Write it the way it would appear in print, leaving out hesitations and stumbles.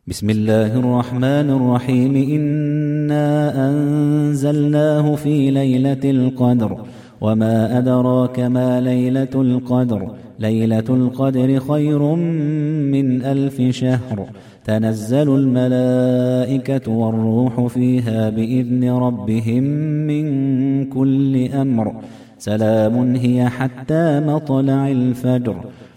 بسم الله الرحمن الرحيم. إنا أنزلناه في ليلة القدر وما أدراك ما ليلة القدر. ليلة القدر خير من 1000 شهر. تنزل الملائكة والروح فيها بإذن ربهم من كل أمر. سلام هي حتى مطلع الفجر.